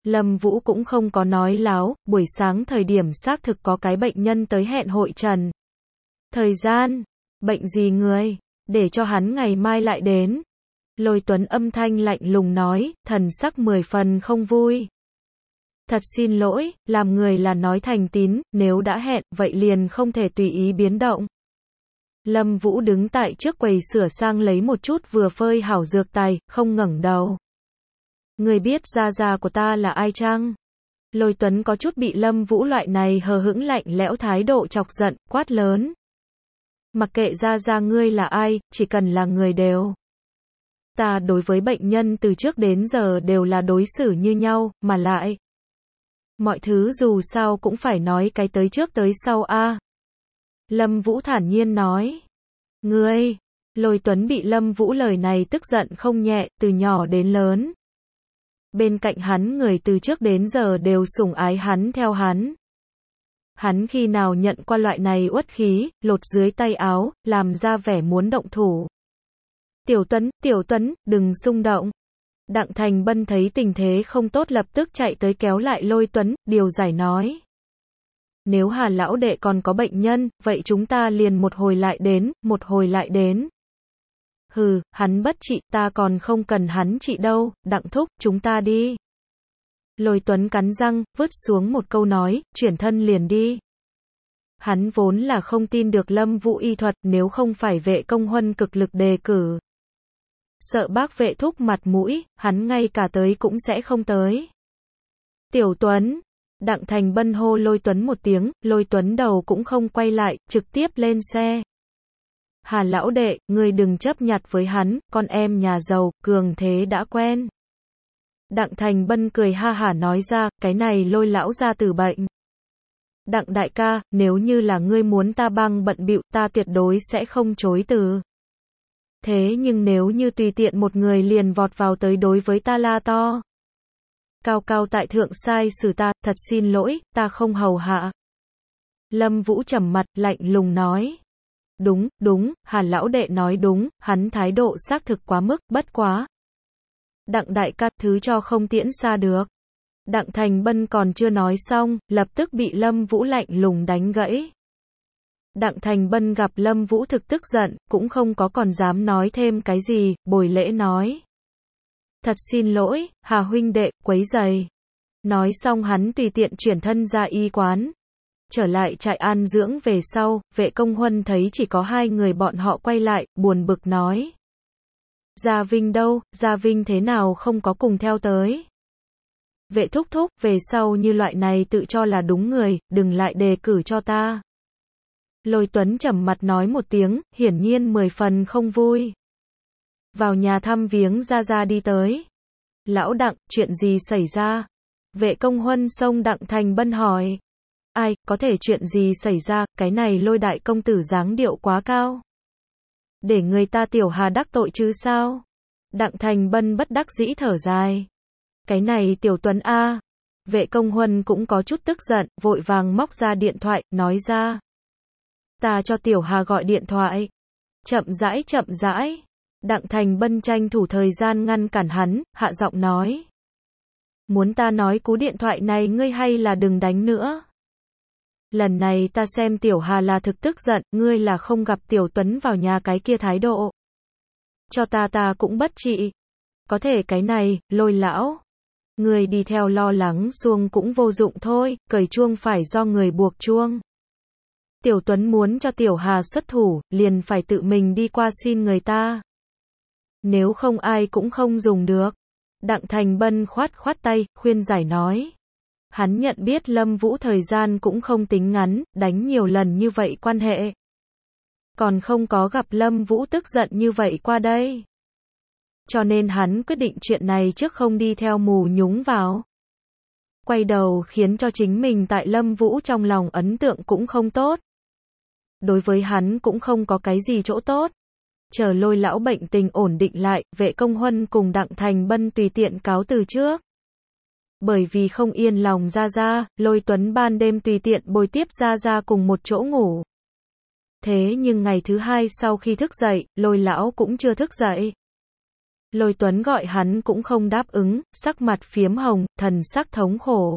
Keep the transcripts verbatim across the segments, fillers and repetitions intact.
Lâm Vũ cũng không có nói láo, buổi sáng thời điểm xác thực có cái bệnh nhân tới hẹn hội trần. Thời gian, bệnh gì người, để cho hắn ngày mai lại đến. Lôi Tuấn âm thanh lạnh lùng nói, thần sắc mười phần không vui. Thật xin lỗi, làm người là nói thành tín, nếu đã hẹn, vậy liền không thể tùy ý biến động. Lâm Vũ đứng tại trước quầy sửa sang lấy một chút vừa phơi hảo dược tài, không ngẩng đầu. Người biết gia gia của ta là ai chăng? Lôi Tuấn có chút bị Lâm Vũ loại này hờ hững lạnh lẽo thái độ chọc giận, quát lớn. Mặc kệ gia gia ngươi là ai, chỉ cần là người đều. Ta đối với bệnh nhân từ trước đến giờ đều là đối xử như nhau, mà lại. Mọi thứ dù sao cũng phải nói cái tới trước tới sau a. Lâm Vũ thản nhiên nói. Ngươi, Lôi Tuấn bị Lâm Vũ lời này tức giận không nhẹ, từ nhỏ đến lớn. Bên cạnh hắn người từ trước đến giờ đều sủng ái hắn theo hắn. Hắn khi nào nhận qua loại này uất khí, lột dưới tay áo, làm ra vẻ muốn động thủ. Tiểu Tuấn, Tiểu Tuấn, đừng xung động. Đặng Thành Bân thấy tình thế không tốt lập tức chạy tới kéo lại Lôi Tuấn, điều giải nói. Nếu Hà lão đệ còn có bệnh nhân, vậy chúng ta liền một hồi lại đến, một hồi lại đến. Hừ, hắn bất trị, ta còn không cần hắn trị đâu, Đặng thúc, chúng ta đi. Lôi Tuấn cắn răng, vứt xuống một câu nói, chuyển thân liền đi. Hắn vốn là không tin được Lâm Vũ y thuật, nếu không phải Vệ Công Huân cực lực đề cử. Sợ bác Vệ thúc mặt mũi, hắn ngay cả tới cũng sẽ không tới. Tiểu Tuấn, Đặng Thành Bân hô Lôi Tuấn một tiếng, Lôi Tuấn đầu cũng không quay lại, trực tiếp lên xe. Hà lão đệ, ngươi đừng chấp nhặt với hắn, con em nhà giàu, cường thế đã quen. Đặng Thành Bân cười ha hả nói ra, cái này Lôi lão ra từ bệnh. Đặng đại ca, nếu như là ngươi muốn ta băng bận bịu, ta tuyệt đối sẽ không chối từ. Thế nhưng nếu như tùy tiện một người liền vọt vào tới đối với ta la to. Cao cao tại thượng sai xử ta, thật xin lỗi, ta không hầu hạ. Lâm Vũ trầm mặt, lạnh lùng nói. Đúng, đúng, Hà lão đệ nói đúng, hắn thái độ xác thực quá mức, bất quá. Đặng đại ca, thứ cho không tiễn xa được. Đặng Thành Bân còn chưa nói xong, lập tức bị Lâm Vũ lạnh lùng đánh gãy. Đặng Thành Bân gặp Lâm Vũ thực tức giận, cũng không có còn dám nói thêm cái gì, bồi lễ nói. Thật xin lỗi, Hà huynh đệ, quấy rầy. Nói xong hắn tùy tiện chuyển thân ra y quán. Trở lại trại an dưỡng về sau, Vệ Công Huân thấy chỉ có hai người bọn họ quay lại, buồn bực nói. Gia Vinh đâu, Gia Vinh thế nào không có cùng theo tới. Vệ thúc thúc, về sau như loại này tự cho là đúng người, đừng lại đề cử cho ta. Lôi Tuấn trầm mặt nói một tiếng, hiển nhiên mười phần không vui. Vào nhà thăm viếng Gia Gia đi tới. Lão Đặng, chuyện gì xảy ra? Vệ Công Huân xông Đặng Thành Bân hỏi. Ai, có thể chuyện gì xảy ra, cái này Lôi đại công tử dáng điệu quá cao. Để người ta Tiểu Hà đắc tội chứ sao? Đặng Thành Bân bất đắc dĩ thở dài. Cái này Tiểu Tuấn a. Vệ Công Huân cũng có chút tức giận, vội vàng móc ra điện thoại, nói ra. Ta cho Tiểu Hà gọi điện thoại. Chậm rãi chậm rãi. Đặng Thành Bân tranh thủ thời gian ngăn cản hắn, hạ giọng nói. Muốn ta nói cú điện thoại này ngươi hay là đừng đánh nữa. Lần này ta xem Tiểu Hà là thực tức giận, ngươi là không gặp Tiểu Tuấn vào nhà cái kia thái độ. Cho ta ta cũng bất trị. Có thể cái này, Lôi lão. Ngươi đi theo lo lắng xuông cũng vô dụng thôi, cởi chuông phải do người buộc chuông. Tiểu Tuấn muốn cho Tiểu Hà xuất thủ, liền phải tự mình đi qua xin người ta. Nếu không ai cũng không dùng được. Đặng Thành Bân khoát khoát tay, khuyên giải nói. Hắn nhận biết Lâm Vũ thời gian cũng không tính ngắn, đánh nhiều lần như vậy quan hệ. Còn không có gặp Lâm Vũ tức giận như vậy qua đây. Cho nên hắn quyết định chuyện này trước không đi theo mù nhúng vào. Quay đầu khiến cho chính mình tại Lâm Vũ trong lòng ấn tượng cũng không tốt. Đối với hắn cũng không có cái gì chỗ tốt. Chờ Lôi lão bệnh tình ổn định lại, Vệ Công Huân cùng Đặng Thành Bân tùy tiện cáo từ trước. Bởi vì không yên lòng Gia Gia, Lôi Tuấn ban đêm tùy tiện bồi tiếp Gia Gia cùng một chỗ ngủ. Thế nhưng ngày thứ hai sau khi thức dậy, Lôi lão cũng chưa thức dậy. Lôi Tuấn gọi hắn cũng không đáp ứng, sắc mặt phiếm hồng, thần sắc thống khổ.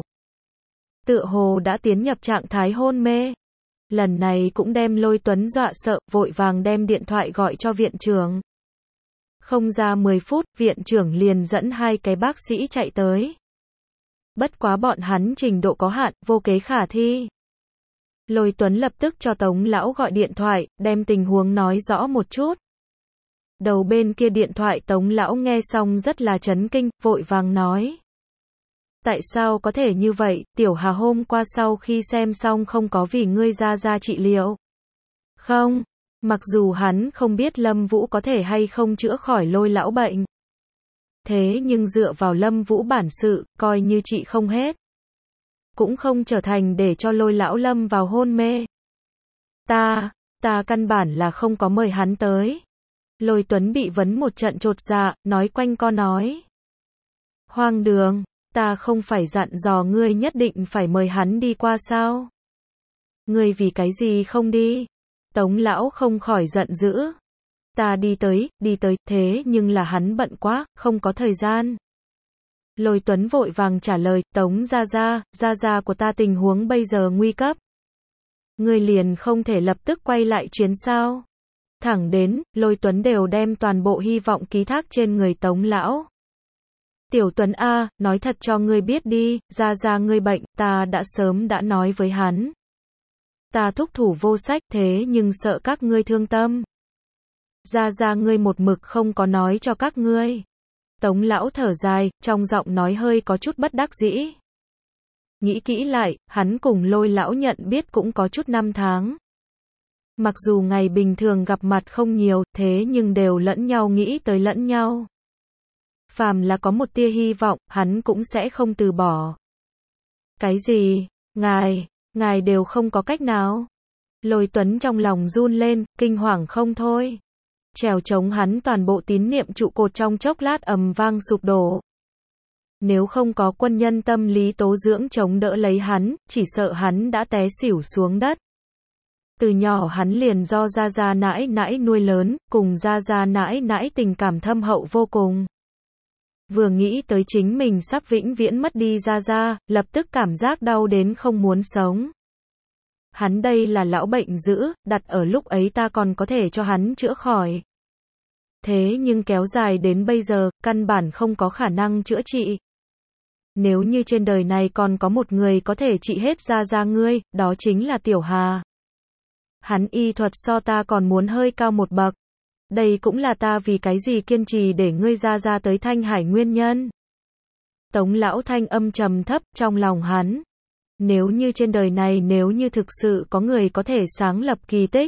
Tựa hồ đã tiến nhập trạng thái hôn mê. Lần này cũng đem Lôi Tuấn dọa sợ, vội vàng đem điện thoại gọi cho viện trưởng. Không ra mười phút, viện trưởng liền dẫn hai cái bác sĩ chạy tới. Bất quá bọn hắn trình độ có hạn, vô kế khả thi. Lôi Tuấn lập tức cho Tống lão gọi điện thoại, đem tình huống nói rõ một chút. Đầu bên kia điện thoại Tống lão nghe xong rất là chấn kinh, vội vàng nói. Tại sao có thể như vậy, Tiểu Hà hôm qua sau khi xem xong không có vì ngươi ra ra trị liệu. Không, mặc dù hắn không biết Lâm Vũ có thể hay không chữa khỏi Lôi lão bệnh. Thế nhưng dựa vào Lâm Vũ bản sự, coi như trị không hết. Cũng không trở thành để cho Lôi lão lâm vào hôn mê. Ta, ta căn bản là không có mời hắn tới. Lôi Tuấn bị vấn một trận chột dạ, nói quanh co nói. Hoang đường, ta không phải dặn dò ngươi nhất định phải mời hắn đi qua sao? Ngươi vì cái gì không đi? Tống lão không khỏi giận dữ. Ta đi tới, đi tới, thế nhưng là hắn bận quá, không có thời gian. Lôi Tuấn vội vàng trả lời, Tống gia gia, gia gia của ta tình huống bây giờ nguy cấp. Ngươi liền không thể lập tức quay lại chuyến sao? Thẳng đến, Lôi Tuấn đều đem toàn bộ hy vọng ký thác trên người Tống lão. Tiểu Tuấn A, nói thật cho ngươi biết đi, gia gia ngươi bệnh, ta đã sớm đã nói với hắn. Ta thúc thủ vô sách, thế nhưng sợ các ngươi thương tâm. Gia gia ngươi một mực không có nói cho các ngươi. Tống lão thở dài, trong giọng nói hơi có chút bất đắc dĩ. Nghĩ kỹ lại, hắn cùng Lôi lão nhận biết cũng có chút năm tháng. Mặc dù ngày bình thường gặp mặt không nhiều, thế nhưng đều lẫn nhau nghĩ tới lẫn nhau. Phàm là có một tia hy vọng, hắn cũng sẽ không từ bỏ. Cái gì? Ngài, ngài đều không có cách nào? Lôi Tuấn trong lòng run lên, kinh hoàng không thôi. Trèo chống hắn toàn bộ tín niệm trụ cột trong chốc lát ầm vang sụp đổ. Nếu không có quân nhân tâm lý tố dưỡng chống đỡ lấy hắn, chỉ sợ hắn đã té xỉu xuống đất. Từ nhỏ hắn liền do gia gia nãi nãi nuôi lớn, cùng gia gia nãi nãi tình cảm thâm hậu vô cùng. Vừa nghĩ tới chính mình sắp vĩnh viễn mất đi gia gia, lập tức cảm giác đau đến không muốn sống. Hắn đây là lão bệnh dữ, đặt ở lúc ấy ta còn có thể cho hắn chữa khỏi. Thế nhưng kéo dài đến bây giờ, căn bản không có khả năng chữa trị. Nếu như trên đời này còn có một người có thể trị hết gia gia ngươi, đó chính là Tiểu Hà. Hắn y thuật so ta còn muốn hơi cao một bậc. Đây cũng là ta vì cái gì kiên trì để ngươi ra ra tới Thanh Hải nguyên nhân. Tống lão thanh âm trầm thấp trong lòng hắn. Nếu như trên đời này nếu như thực sự có người có thể sáng lập kỳ tích.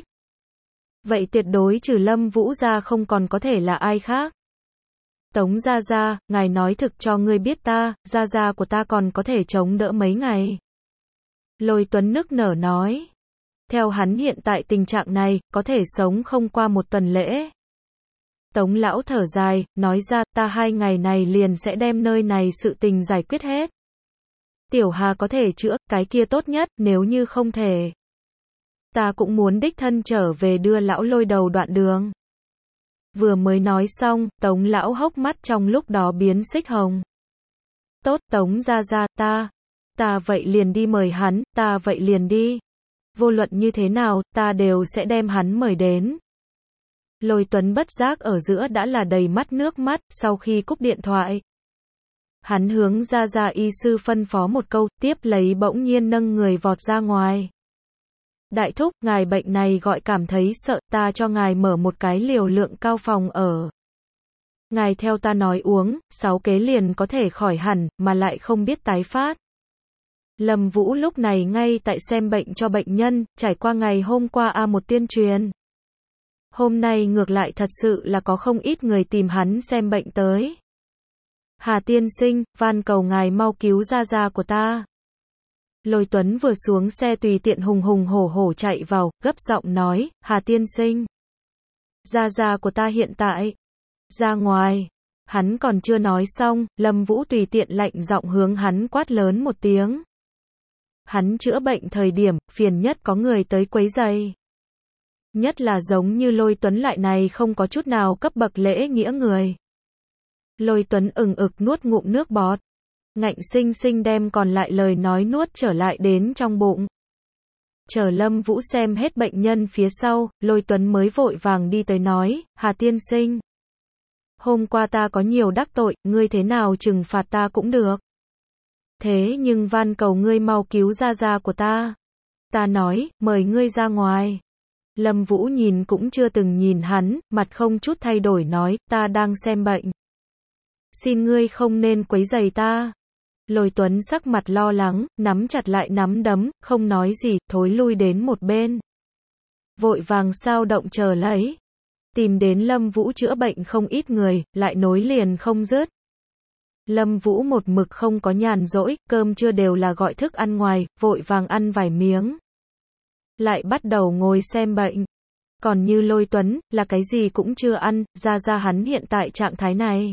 Vậy tuyệt đối trừ Lâm Vũ ra không còn có thể là ai khác. Tống gia gia, ngài nói thực cho ngươi biết ta, gia gia của ta còn có thể chống đỡ mấy ngày. Lôi Tuấn nức nở nói. Theo hắn hiện tại tình trạng này, có thể sống không qua một tuần lễ. Tống lão thở dài, nói ra, ta hai ngày này liền sẽ đem nơi này sự tình giải quyết hết. Tiểu Hà có thể chữa, cái kia tốt nhất, nếu như không thể. Ta cũng muốn đích thân trở về đưa lão Lôi đầu đoạn đường. Vừa mới nói xong, Tống lão hốc mắt trong lúc đó biến xích hồng. Tốt, Tống gia gia, ta, ta vậy liền đi mời hắn, ta vậy liền đi. Vô luận như thế nào, ta đều sẽ đem hắn mời đến. Lôi Tuấn bất giác ở giữa đã là đầy mắt nước mắt, sau khi cúp điện thoại. Hắn hướng ra ra y sư phân phó một câu, tiếp lấy bỗng nhiên nâng người vọt ra ngoài. Đại thúc, ngài bệnh này gọi cảm thấy sợ, ta cho ngài mở một cái liều lượng cao phòng ở. Ngài theo ta nói uống, sáu kế liền có thể khỏi hẳn, mà lại không biết tái phát. Lâm Vũ lúc này ngay tại xem bệnh cho bệnh nhân, trải qua ngày hôm qua a một tuyên truyền. Hôm nay ngược lại thật sự là có không ít người tìm hắn xem bệnh tới. Hà tiên sinh, van cầu ngài mau cứu gia gia của ta. Lôi Tuấn vừa xuống xe tùy tiện hùng hùng hổ hổ chạy vào, gấp giọng nói, Hà tiên sinh. Gia gia của ta hiện tại. Ra ngoài. Hắn còn chưa nói xong, Lâm Vũ tùy tiện lạnh giọng hướng hắn quát lớn một tiếng. Hắn chữa bệnh thời điểm, phiền nhất có người tới quấy rầy. Nhất là giống như Lôi Tuấn loại này không có chút nào cấp bậc lễ nghĩa người. Lôi Tuấn ừng ực nuốt ngụm nước bọt, ngạnh sinh sinh đem còn lại lời nói nuốt trở lại đến trong bụng. Chờ Lâm Vũ xem hết bệnh nhân phía sau, Lôi Tuấn mới vội vàng đi tới nói, Hà tiên sinh. Hôm qua ta có nhiều đắc tội, ngươi thế nào trừng phạt ta cũng được. Thế nhưng van cầu ngươi mau cứu gia gia của ta. Ta nói, mời ngươi ra ngoài. Lâm Vũ nhìn cũng chưa từng nhìn hắn, mặt không chút thay đổi nói, ta đang xem bệnh. Xin ngươi không nên quấy rầy ta. Lôi Tuấn sắc mặt lo lắng, nắm chặt lại nắm đấm, không nói gì, thối lui đến một bên. Vội vàng sao động chờ lấy. Tìm đến Lâm Vũ chữa bệnh không ít người, lại nối liền không dứt. Lâm Vũ một mực không có nhàn rỗi, cơm trưa đều là gọi thức ăn ngoài, vội vàng ăn vài miếng. Lại bắt đầu ngồi xem bệnh. Còn như Lôi Tuấn, là cái gì cũng chưa ăn, ra ra hắn hiện tại trạng thái này.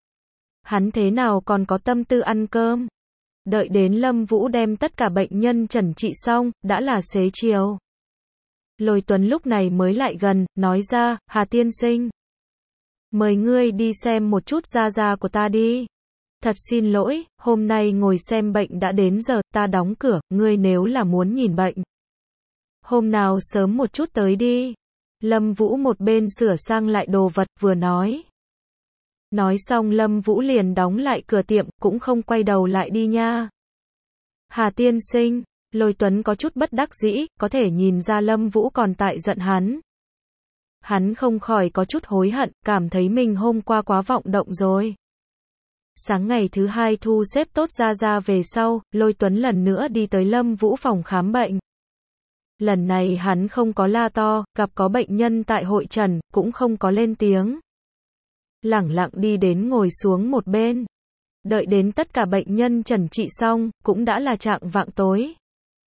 Hắn thế nào còn có tâm tư ăn cơm. Đợi đến Lâm Vũ đem tất cả bệnh nhân chẩn trị xong, đã là xế chiều. Lôi Tuấn lúc này mới lại gần, nói ra, Hà tiên sinh. Mời ngươi đi xem một chút gia gia của ta đi. Thật xin lỗi, hôm nay ngồi xem bệnh đã đến giờ, ta đóng cửa, ngươi nếu là muốn nhìn bệnh. Hôm nào sớm một chút tới đi. Lâm Vũ một bên sửa sang lại đồ vật vừa nói. Nói xong Lâm Vũ liền đóng lại cửa tiệm, cũng không quay đầu lại đi nha. Hà tiên sinh, Lôi Tuấn có chút bất đắc dĩ, có thể nhìn ra Lâm Vũ còn tại giận hắn. Hắn không khỏi có chút hối hận, cảm thấy mình hôm qua quá vọng động rồi. Sáng ngày thứ hai thu xếp tốt ra ra về sau, Lôi Tuấn lần nữa đi tới Lâm Vũ phòng khám bệnh. Lần này hắn không có la to, gặp có bệnh nhân tại hội trần, cũng không có lên tiếng. Lẳng lặng đi đến ngồi xuống một bên. Đợi đến tất cả bệnh nhân chẩn trị xong, cũng đã là trạng vạng tối.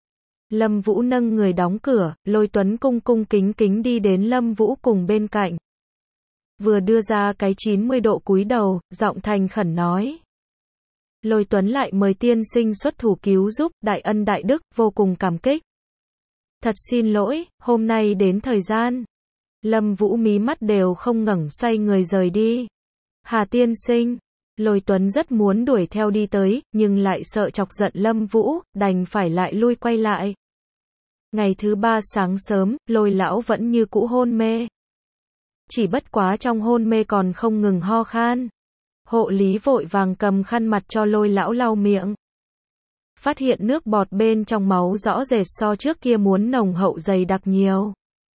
Lâm Vũ nâng người đóng cửa, Lôi Tuấn cung cung kính kính đi đến Lâm Vũ cùng bên cạnh. Vừa đưa ra cái chín mươi độ cúi đầu, giọng thành khẩn nói. Lôi Tuấn lại mời tiên sinh xuất thủ cứu giúp, đại ân đại đức, vô cùng cảm kích. Thật xin lỗi, hôm nay đến thời gian. Lâm Vũ mí mắt đều không ngẩng xoay người rời đi. Hà tiên sinh. Lôi Tuấn rất muốn đuổi theo đi tới, nhưng lại sợ chọc giận Lâm Vũ, đành phải lại lui quay lại. Ngày thứ ba sáng sớm, Lôi lão vẫn như cũ hôn mê. Chỉ bất quá trong hôn mê còn không ngừng ho khan. Hộ lý vội vàng cầm khăn mặt cho Lôi lão lau miệng. Phát hiện nước bọt bên trong máu rõ rệt so trước kia muốn nồng hậu dày đặc nhiều.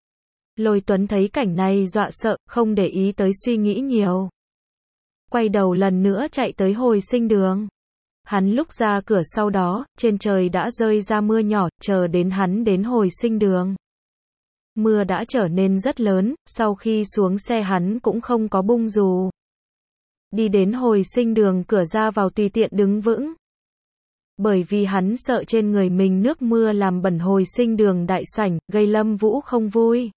Lôi Tuấn thấy cảnh này dọa sợ, không để ý tới suy nghĩ nhiều. Quay đầu lần nữa chạy tới hồi sinh đường. Hắn lúc ra cửa sau đó, trên trời đã rơi ra mưa nhỏ, chờ đến hắn đến hồi sinh đường. Mưa đã trở nên rất lớn, sau khi xuống xe hắn cũng không có bung dù. Đi đến hồi sinh đường cửa ra vào tùy tiện đứng vững. Bởi vì hắn sợ trên người mình nước mưa làm bẩn hồi sinh đường đại sảnh, gây Lâm Vũ không vui.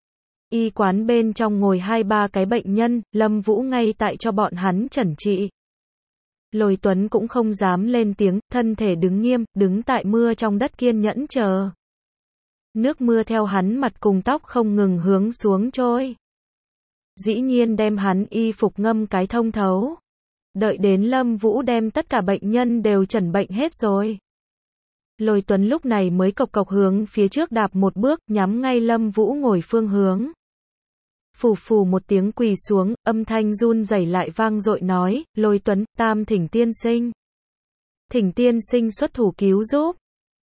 Y quán bên trong ngồi hai ba cái bệnh nhân, Lâm Vũ ngay tại cho bọn hắn chẩn trị. Lôi Tuấn cũng không dám lên tiếng, thân thể đứng nghiêm, đứng tại mưa trong đất kiên nhẫn chờ. Nước mưa theo hắn mặt cùng tóc không ngừng hướng xuống trôi. Dĩ nhiên đem hắn y phục ngâm cái thông thấu. Đợi đến Lâm Vũ đem tất cả bệnh nhân đều chẩn bệnh hết rồi. Lôi Tuấn lúc này mới cộc cộc hướng phía trước đạp một bước, nhắm ngay Lâm Vũ ngồi phương hướng. Phù phù một tiếng quỳ xuống, âm thanh run rẩy lại vang dội nói, Lôi Tuấn, tam thỉnh tiên sinh. Thỉnh tiên sinh xuất thủ cứu giúp.